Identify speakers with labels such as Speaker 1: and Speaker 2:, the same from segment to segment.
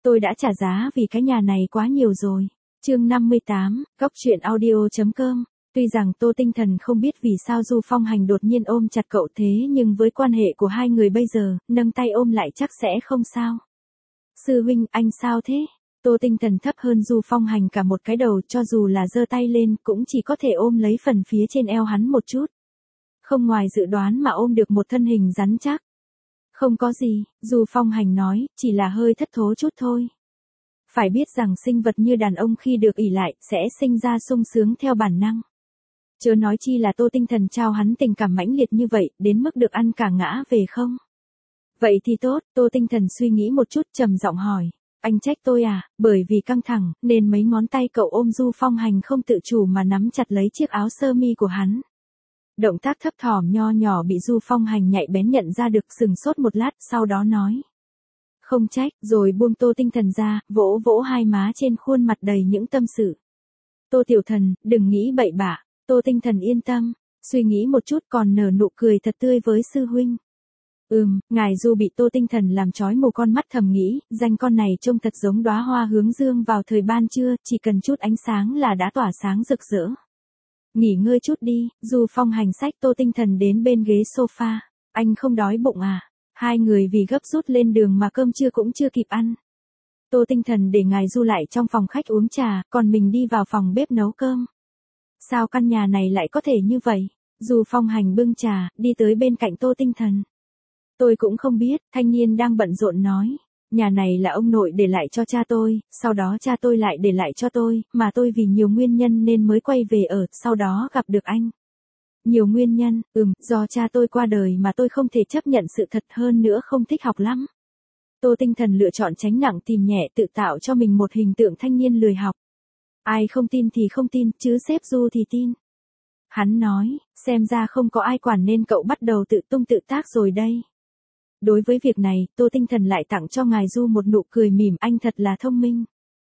Speaker 1: Tôi đã trả giá vì cái nhà này quá nhiều rồi. Chương 58, Góc truyện audio.com. Tuy rằng Tô Tinh Thần không biết vì sao Du Phong Hành đột nhiên ôm chặt cậu thế nhưng với quan hệ của hai người bây giờ, nâng tay ôm lại chắc sẽ không sao. Sư huynh, anh sao thế? Tô Tinh Thần thấp hơn Du Phong Hành cả một cái đầu, cho dù là giơ tay lên cũng chỉ có thể ôm lấy phần phía trên eo hắn một chút. Không ngoài dự đoán mà ôm được một thân hình rắn chắc. Không có gì, Du Phong Hành nói, chỉ là hơi thất thố chút thôi. Phải biết rằng sinh vật như đàn ông khi được ỷ lại sẽ sinh ra sung sướng theo bản năng. Chớ nói chi là Tô Tinh Thần trao hắn tình cảm mãnh liệt như vậy, đến mức được ăn cả ngã về không? Vậy thì tốt, Tô Tinh Thần suy nghĩ một chút trầm giọng hỏi. Anh trách tôi à, bởi vì căng thẳng, nên mấy ngón tay cậu ôm Du Phong Hành không tự chủ mà nắm chặt lấy chiếc áo sơ mi của hắn. Động tác thấp thỏm nho nhỏ bị Du Phong Hành nhạy bén nhận ra được, sừng sốt một lát, sau đó nói. Không trách, rồi buông Tô Tinh Thần ra, vỗ vỗ hai má trên khuôn mặt đầy những tâm sự. Tô tiểu thần, đừng nghĩ bậy bạ. Tô Tinh Thần yên tâm, suy nghĩ một chút còn nở nụ cười thật tươi với sư huynh. Ngài Du bị Tô Tinh Thần làm chói mù con mắt thầm nghĩ, danh con này trông thật giống đóa hoa hướng dương vào thời ban trưa, chỉ cần chút ánh sáng là đã tỏa sáng rực rỡ. Nghỉ ngơi chút đi, Du Phong Hành xách Tô Tinh Thần đến bên ghế sofa. Anh không đói bụng à? Hai người vì gấp rút lên đường mà cơm trưa cũng chưa kịp ăn. Tô Tinh Thần để ngài Du lại trong phòng khách uống trà, còn mình đi vào phòng bếp nấu cơm. Sao căn nhà này lại có thể như vậy? Du Phong Hành bưng trà, đi tới bên cạnh Tô Tinh Thần. Tôi cũng không biết, thanh niên đang bận rộn nói. Nhà này là ông nội để lại cho cha tôi, sau đó cha tôi lại để lại cho tôi, mà tôi vì nhiều nguyên nhân nên mới quay về ở, sau đó gặp được anh. Nhiều nguyên nhân, do cha tôi qua đời mà tôi không thể chấp nhận sự thật, hơn nữa không thích học lắm. Tô Tinh Thần lựa chọn tránh nặng tìm nhẹ, tự tạo cho mình một hình tượng thanh niên lười học. Ai không tin thì không tin, chứ sếp Du thì tin. Hắn nói, xem ra không có ai quản nên cậu bắt đầu tự tung tự tác rồi đây. Đối với việc này, Tô Tinh Thần lại tặng cho ngài Du một nụ cười mỉm, anh thật là thông minh.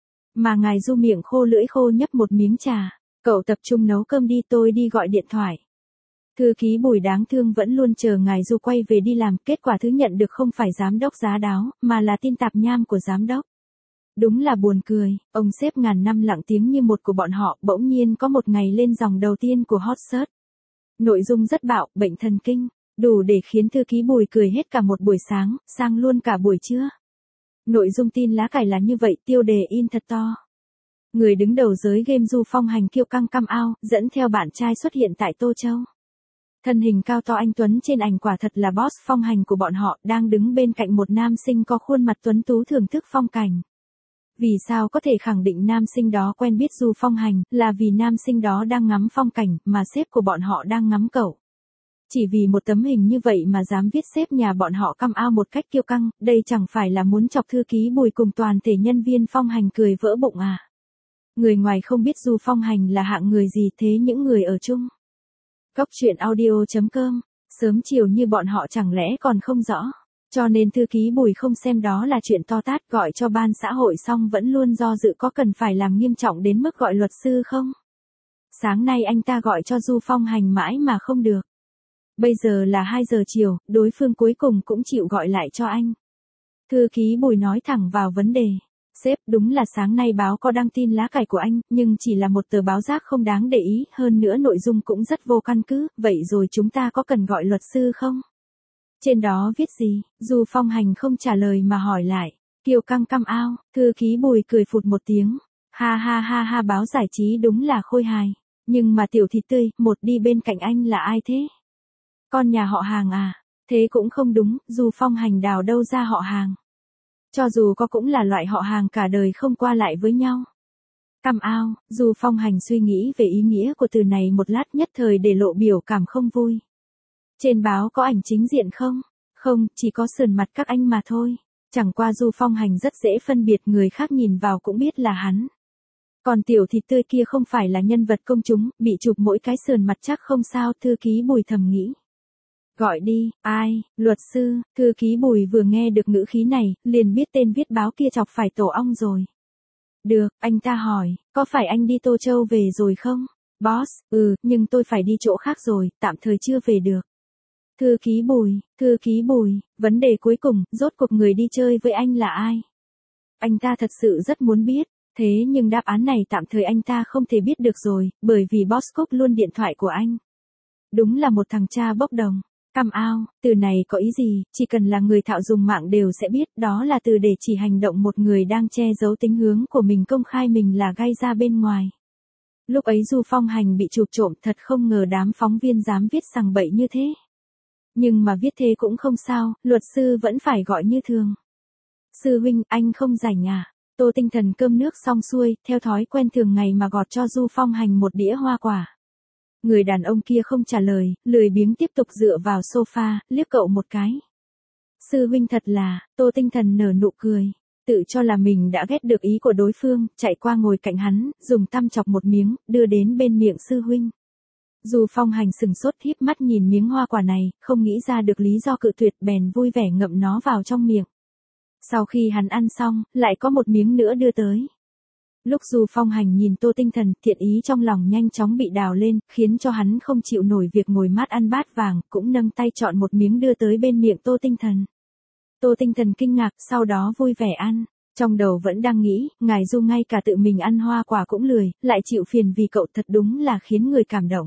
Speaker 1: Mà ngài Du miệng khô lưỡi khô nhấp một miếng trà. Cậu tập trung nấu cơm đi, tôi đi gọi điện thoại. Thư ký Bùi đáng thương vẫn luôn chờ ngài Du quay về đi làm, kết quả thứ nhận được không phải giám đốc giá đáo, mà là tin tạp nham của giám đốc. Đúng là buồn cười, ông sếp ngàn năm lặng tiếng như một của bọn họ, bỗng nhiên có một ngày lên dòng đầu tiên của hot search. Nội dung rất bạo, bệnh thần kinh, đủ để khiến thư ký Bùi cười hết cả một buổi sáng, sang luôn cả buổi trưa. Nội dung tin lá cải là như vậy, tiêu đề in thật to. Người đứng đầu giới game Du Phong Hành kiêu căng căm ao, dẫn theo bạn trai xuất hiện tại Tô Châu. Thân hình cao to anh tuấn trên ảnh quả thật là boss Phong Hành của bọn họ, đang đứng bên cạnh một nam sinh có khuôn mặt tuấn tú thưởng thức phong cảnh. Vì sao có thể khẳng định nam sinh đó quen biết Du Phong Hành, là vì nam sinh đó đang ngắm phong cảnh, mà sếp của bọn họ đang ngắm cậu. Chỉ vì một tấm hình như vậy mà dám viết sếp nhà bọn họ căm ao một cách kiêu căng, đây chẳng phải là muốn chọc thư ký Bùi cùng toàn thể nhân viên Phong Hành cười vỡ bụng à. Người ngoài không biết Du Phong Hành là hạng người gì, thế những người ở chung. Góc truyện audio.com, sớm chiều như bọn họ chẳng lẽ còn không rõ. Cho nên thư ký Bùi không xem đó là chuyện to tát, gọi cho ban xã hội xong vẫn luôn do dự có cần phải làm nghiêm trọng đến mức gọi luật sư không. Sáng nay anh ta gọi cho Du Phong Hành mãi mà không được. Bây giờ là 2 giờ chiều, đối phương cuối cùng cũng chịu gọi lại cho anh. Thư ký Bùi nói thẳng vào vấn đề. Sếp, đúng là sáng nay báo có đăng tin lá cải của anh, nhưng chỉ là một tờ báo rác không đáng để ý, hơn nữa nội dung cũng rất vô căn cứ, vậy rồi chúng ta có cần gọi luật sư không? Trên đó viết gì? Du Phong Hành không trả lời mà hỏi lại. Kiêu căng căm ao, thư ký Bùi cười phụt một tiếng. Ha ha ha ha, báo giải trí đúng là khôi hài. Nhưng mà tiểu thịt tươi, một đi bên cạnh anh là ai thế? Con nhà họ Hàng à? Thế cũng không đúng, Du Phong Hành đào đâu ra họ Hàng. Cho dù có cũng là loại họ Hàng cả đời không qua lại với nhau. Căm ao, Du Phong Hành suy nghĩ về ý nghĩa của từ này một lát, nhất thời để lộ biểu cảm không vui. Trên báo có ảnh chính diện không? Không, chỉ có sườn mặt các anh mà thôi. Chẳng qua Du Phong Hành rất dễ phân biệt, người khác nhìn vào cũng biết là hắn. Còn tiểu thịt tươi kia không phải là nhân vật công chúng, bị chụp mỗi cái sườn mặt chắc không sao, thư ký Bùi thầm nghĩ. Gọi đi, ai, luật sư, thư ký Bùi vừa nghe được ngữ khí này, liền biết tên viết báo kia chọc phải tổ ong rồi. Được, anh ta hỏi, có phải anh đi Tô Châu về rồi không? Boss, nhưng tôi phải đi chỗ khác rồi, tạm thời chưa về được. Thư ký Bùi, vấn đề cuối cùng, rốt cuộc người đi chơi với anh là ai? Anh ta thật sự rất muốn biết. Thế nhưng đáp án này tạm thời anh ta không thể biết được rồi, bởi vì Boss Cook luôn điện thoại của anh. Đúng là một thằng cha bốc đồng. Come out, từ này có ý gì, chỉ cần là người thạo dùng mạng đều sẽ biết, đó là từ để chỉ hành động một người đang che giấu tính hướng của mình công khai mình là gây ra bên ngoài. Lúc ấy Du Phong Hành bị chụp trộm, thật không ngờ đám phóng viên dám viết sằng bậy như thế. Nhưng mà viết thế cũng không sao, luật sư vẫn phải gọi như thường. Sư huynh, anh không rảnh à? Tô Tinh Thần cơm nước xong xuôi, theo thói quen thường ngày mà gọt cho Du Phong Hành một đĩa hoa quả. Người đàn ông kia không trả lời, lười biếng tiếp tục dựa vào sofa, liếc cậu một cái. Sư huynh thật là, Tô Tinh Thần nở nụ cười. Tự cho là mình đã ghét được ý của đối phương, chạy qua ngồi cạnh hắn, dùng tăm chọc một miếng, đưa đến bên miệng sư huynh. Du Phong Hành sừng sốt híp mắt nhìn miếng hoa quả này, không nghĩ ra được lý do cự tuyệt bèn vui vẻ ngậm nó vào trong miệng. Sau khi hắn ăn xong, lại có một miếng nữa đưa tới. Lúc Du Phong Hành nhìn Tô Tinh Thần, thiện ý trong lòng nhanh chóng bị đào lên, khiến cho hắn không chịu nổi việc ngồi mát ăn bát vàng, cũng nâng tay chọn một miếng đưa tới bên miệng Tô Tinh Thần. Tô Tinh Thần kinh ngạc, sau đó vui vẻ ăn. Trong đầu vẫn đang nghĩ, ngài Du ngay cả tự mình ăn hoa quả cũng lười, lại chịu phiền vì cậu, thật đúng là khiến người cảm động.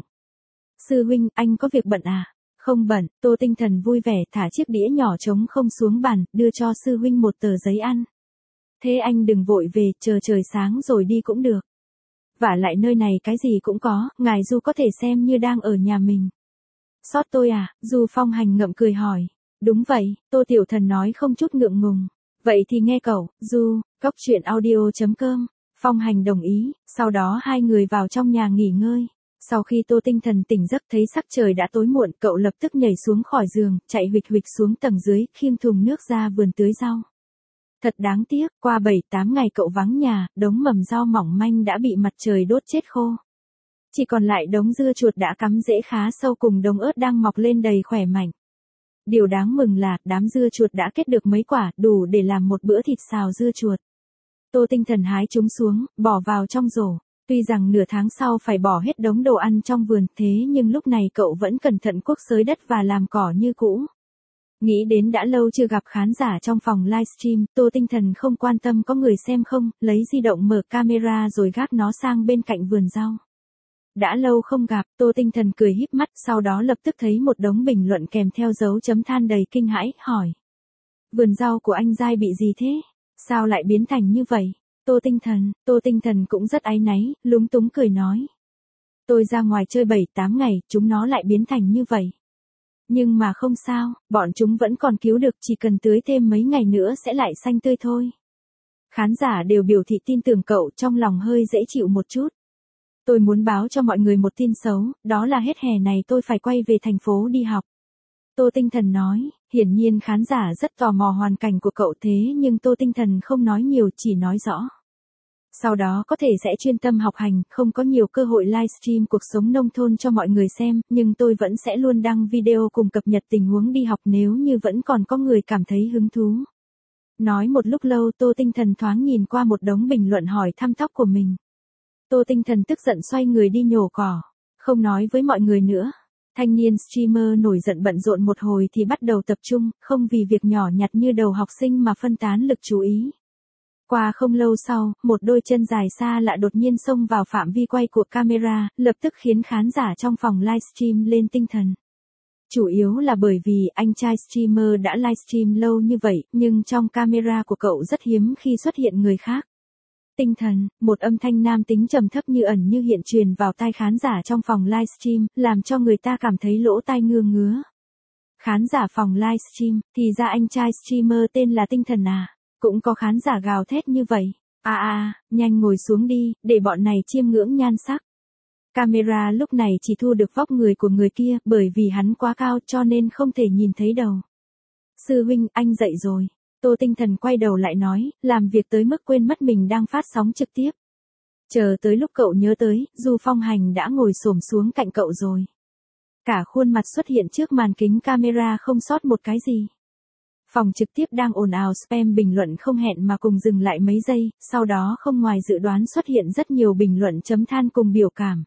Speaker 1: Sư huynh, anh có việc bận à? Không bận, Tô Tinh Thần vui vẻ thả chiếc đĩa nhỏ trống không xuống bàn, đưa cho sư huynh một tờ giấy ăn. Thế anh đừng vội về, chờ trời sáng rồi đi cũng được. Vả lại nơi này cái gì cũng có, ngài Du có thể xem như đang ở nhà mình. Sót tôi à? Du Phong Hành ngậm cười hỏi. Đúng vậy, Tô Tiểu Thần nói không chút ngượng ngùng. Vậy thì nghe cậu, Du, cóc truyện audio.com. Phong Hành đồng ý, sau đó hai người vào trong nhà nghỉ ngơi. Sau khi Tô Tinh Thần tỉnh giấc thấy sắc trời đã tối muộn, cậu lập tức nhảy xuống khỏi giường, chạy huỵch huỵch xuống tầng dưới, khiêng thùng nước ra vườn tưới rau. Thật đáng tiếc, qua 7-8 ngày cậu vắng nhà, đống mầm rau mỏng manh đã bị mặt trời đốt chết khô. Chỉ còn lại đống dưa chuột đã cắm rễ khá sâu cùng đống ớt đang mọc lên đầy khỏe mạnh. Điều đáng mừng là, đám dưa chuột đã kết được mấy quả, đủ để làm một bữa thịt xào dưa chuột. Tô Tinh Thần hái chúng xuống, bỏ vào trong rổ. Tuy rằng nửa tháng sau phải bỏ hết đống đồ ăn trong vườn, thế nhưng lúc này cậu vẫn cẩn thận cuốc xới đất và làm cỏ như cũ. Nghĩ đến đã lâu chưa gặp khán giả trong phòng livestream, Tô Tinh Thần không quan tâm có người xem không, lấy di động mở camera rồi gác nó sang bên cạnh vườn rau. Đã lâu không gặp, Tô Tinh Thần cười híp mắt, sau đó lập tức thấy một đống bình luận kèm theo dấu chấm than đầy kinh hãi, hỏi. Vườn rau của anh Giai bị gì thế? Sao lại biến thành như vậy? Tô Tinh Thần cũng rất áy náy, lúng túng cười nói. Tôi ra ngoài chơi 7-8 ngày, chúng nó lại biến thành như vậy. Nhưng mà không sao, bọn chúng vẫn còn cứu được, chỉ cần tưới thêm mấy ngày nữa sẽ lại xanh tươi thôi. Khán giả đều biểu thị tin tưởng cậu, trong lòng hơi dễ chịu một chút. Tôi muốn báo cho mọi người một tin xấu, đó là hết hè này tôi phải quay về thành phố đi học. Tô Tinh Thần nói, hiển nhiên khán giả rất tò mò hoàn cảnh của cậu thế nhưng Tô Tinh Thần không nói nhiều, chỉ nói rõ. Sau đó có thể sẽ chuyên tâm học hành, không có nhiều cơ hội livestream cuộc sống nông thôn cho mọi người xem, nhưng tôi vẫn sẽ luôn đăng video cùng cập nhật tình huống đi học nếu như vẫn còn có người cảm thấy hứng thú. Nói một lúc lâu Tô Tinh Thần thoáng nhìn qua một đống bình luận hỏi thăm tóc của mình. Tô Tinh Thần tức giận xoay người đi nhổ cỏ, không nói với mọi người nữa. Thanh niên streamer nổi giận bận rộn một hồi thì bắt đầu tập trung, không vì việc nhỏ nhặt như đầu học sinh mà phân tán lực chú ý. Qua không lâu sau, một đôi chân dài xa lạ đột nhiên xông vào phạm vi quay của camera, lập tức khiến khán giả trong phòng livestream lên tinh thần. Chủ yếu là bởi vì anh trai streamer đã livestream lâu như vậy, nhưng trong camera của cậu rất hiếm khi xuất hiện người khác. Tinh thần, một âm thanh nam tính trầm thấp như ẩn như hiện truyền vào tai khán giả trong phòng livestream, làm cho người ta cảm thấy lỗ tai ngứa ngứa. Khán giả phòng livestream, thì ra anh trai streamer tên là Tinh Thần à? Cũng có khán giả gào thét như vậy. Nhanh ngồi xuống đi, để bọn này chiêm ngưỡng nhan sắc. Camera lúc này chỉ thu được vóc người của người kia, bởi vì hắn quá cao cho nên không thể nhìn thấy đầu. Sư huynh, anh dậy rồi. Tô Tinh Thần quay đầu lại nói, làm việc tới mức quên mất mình đang phát sóng trực tiếp. Chờ tới lúc cậu nhớ tới, Du Phong Hành đã ngồi xổm xuống cạnh cậu rồi. Cả khuôn mặt xuất hiện trước màn kính camera không sót một cái gì. Phòng trực tiếp đang ồn ào spam bình luận không hẹn mà cùng dừng lại mấy giây, sau đó không ngoài dự đoán xuất hiện rất nhiều bình luận chấm than cùng biểu cảm.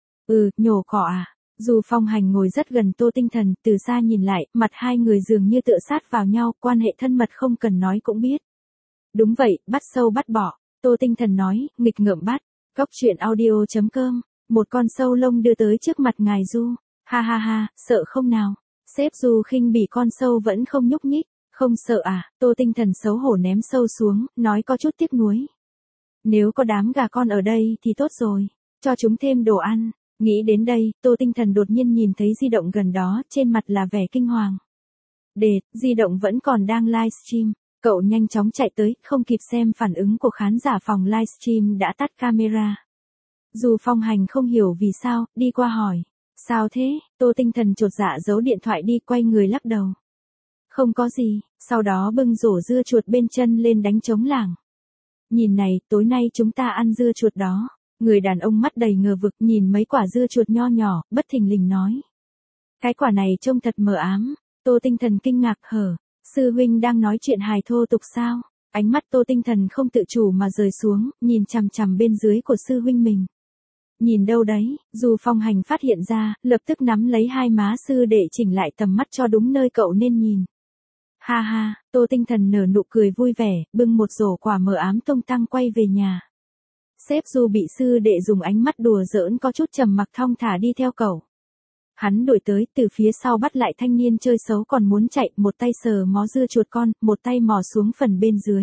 Speaker 1: Nhổ cỏ à? Du Phong Hành ngồi rất gần Tô Tinh Thần, từ xa nhìn lại, mặt hai người dường như tựa sát vào nhau, quan hệ thân mật không cần nói cũng biết. Đúng vậy, bắt sâu bắt bỏ. Tô Tinh Thần nói, nghịch ngợm bắt. Góc truyện audio.com. Một con sâu lông đưa tới trước mặt ngài Du. Ha ha ha, sợ không nào? Sếp Du khinh bỉ con sâu vẫn không nhúc nhích. Không sợ à? Tô Tinh Thần xấu hổ ném sâu xuống, nói có chút tiếc nuối. Nếu có đám gà con ở đây thì tốt rồi. Cho chúng thêm đồ ăn. Nghĩ đến đây, Tô Tinh Thần đột nhiên nhìn thấy di động gần đó, trên mặt là vẻ kinh hoàng. Đệt, di động vẫn còn đang livestream. Cậu nhanh chóng chạy tới, không kịp xem phản ứng của khán giả phòng livestream đã tắt camera. Dù Phong Hành không hiểu vì sao, đi qua hỏi. Sao thế? Tô Tinh Thần chột dạ giấu điện thoại đi, quay người lắc đầu. Không có gì, sau đó bưng rổ dưa chuột bên chân lên đánh trống lảng. Nhìn này, tối nay chúng ta ăn dưa chuột đó. Người đàn ông mắt đầy ngờ vực nhìn mấy quả dưa chuột nho nhỏ, bất thình lình nói. Cái quả này trông thật mờ ám. Tô Tinh Thần kinh ngạc hở. Sư huynh đang nói chuyện hài thô tục sao? Ánh mắt Tô Tinh Thần không tự chủ mà rời xuống, nhìn chằm chằm bên dưới của sư huynh mình. Nhìn đâu đấy, dù Phong Hành phát hiện ra, lập tức nắm lấy hai má sư để chỉnh lại tầm mắt cho đúng nơi cậu nên nhìn. Ha ha, Tô Tinh Thần nở nụ cười vui vẻ, bưng một rổ quả mờ ám tung tăng quay về nhà. Sếp Du bị sư đệ dùng ánh mắt đùa giỡn có chút trầm mặc thong thả đi theo cậu. Hắn đuổi tới từ phía sau bắt lại thanh niên chơi xấu còn muốn chạy, một tay sờ mó dưa chuột con, một tay mò xuống phần bên dưới.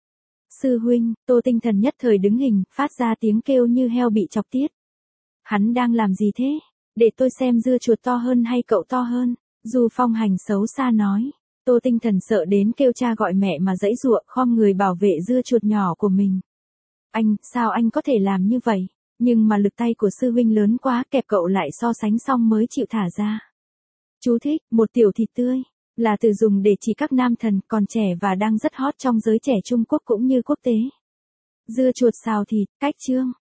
Speaker 1: Sư huynh, Tô Tinh Thần nhất thời đứng hình, phát ra tiếng kêu như heo bị chọc tiết. Hắn đang làm gì thế? Để tôi xem dưa chuột to hơn hay cậu to hơn? Dù Phong Hành xấu xa nói. Tô Tinh Thần sợ đến kêu cha gọi mẹ mà giãy giụa, khom người bảo vệ dưa chuột nhỏ của mình. Anh, sao anh có thể làm như vậy? Nhưng mà lực tay của sư huynh lớn quá, kẹp cậu lại so sánh xong mới chịu thả ra. Chú thích, một tiểu thịt tươi, là từ dùng để chỉ các nam thần còn trẻ và đang rất hot trong giới trẻ Trung Quốc cũng như quốc tế. Dưa chuột xào thịt, cách chương.